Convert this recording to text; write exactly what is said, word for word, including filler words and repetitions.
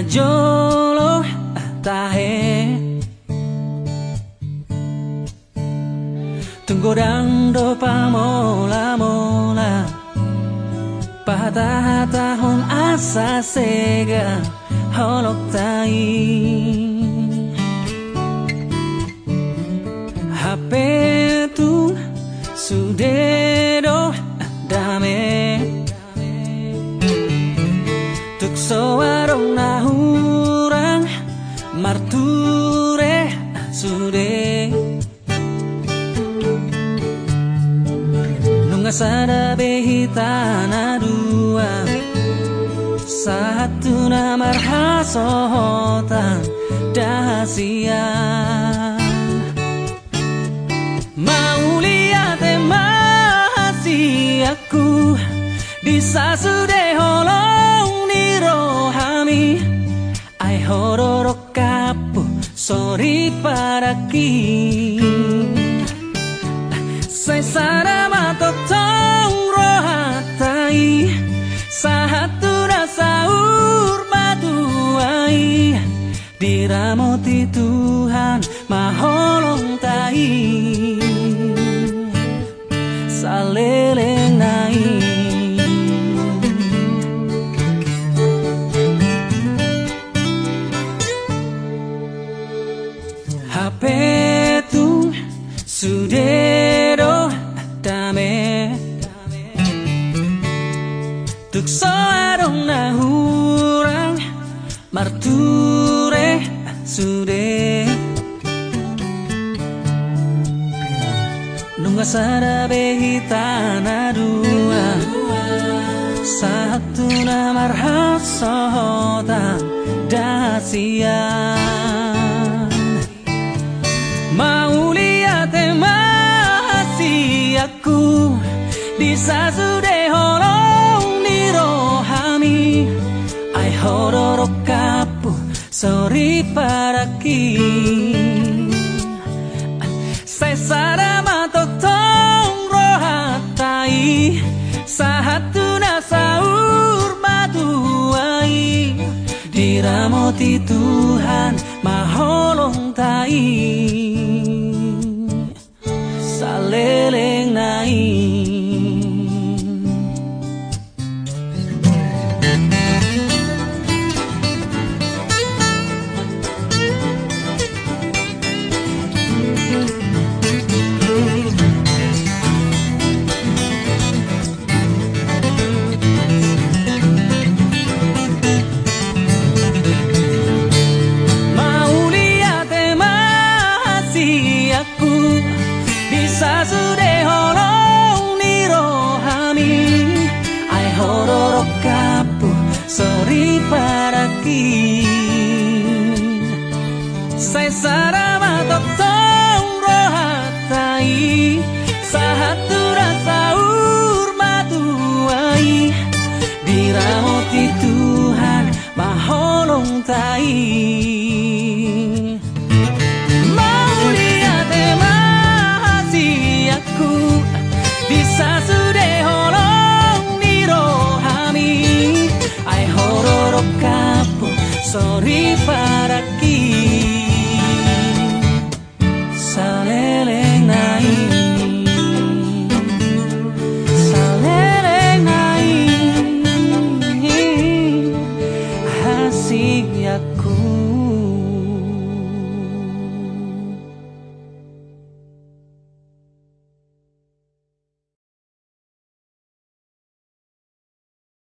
jolo tahe tunggodang do pamola-mola patah tahun asa sega holok tai H P tu sudedo dame tuk soarong nahurang marture sude nunga sada behitana dua satu namar hasohotan dahasia mau lihat emasi aku bisa sudah holong ni rohami ai hororo kapu sorry para ki saya sada matotong rohatai satu rasa urmatuai diramoti Tuhan maholong tai saleleng nai H P tu sudedo dame tuk soarong nahurang marture sude nunga sada behitana dua satu namar hasohotan dasian mau lihat emasi aku bisa sudah holong ni rohami ai hororo kapu sorry para ki saya sada matotong rohatai satu nasaur matuai diramoti Tuhan maholong tai saleleng nai bisa sudah holong ni rohami ai hororo kapu sorry para ki saya sada matotong rohatai satu rasa urmatuai diramoti Tuhan maholong tai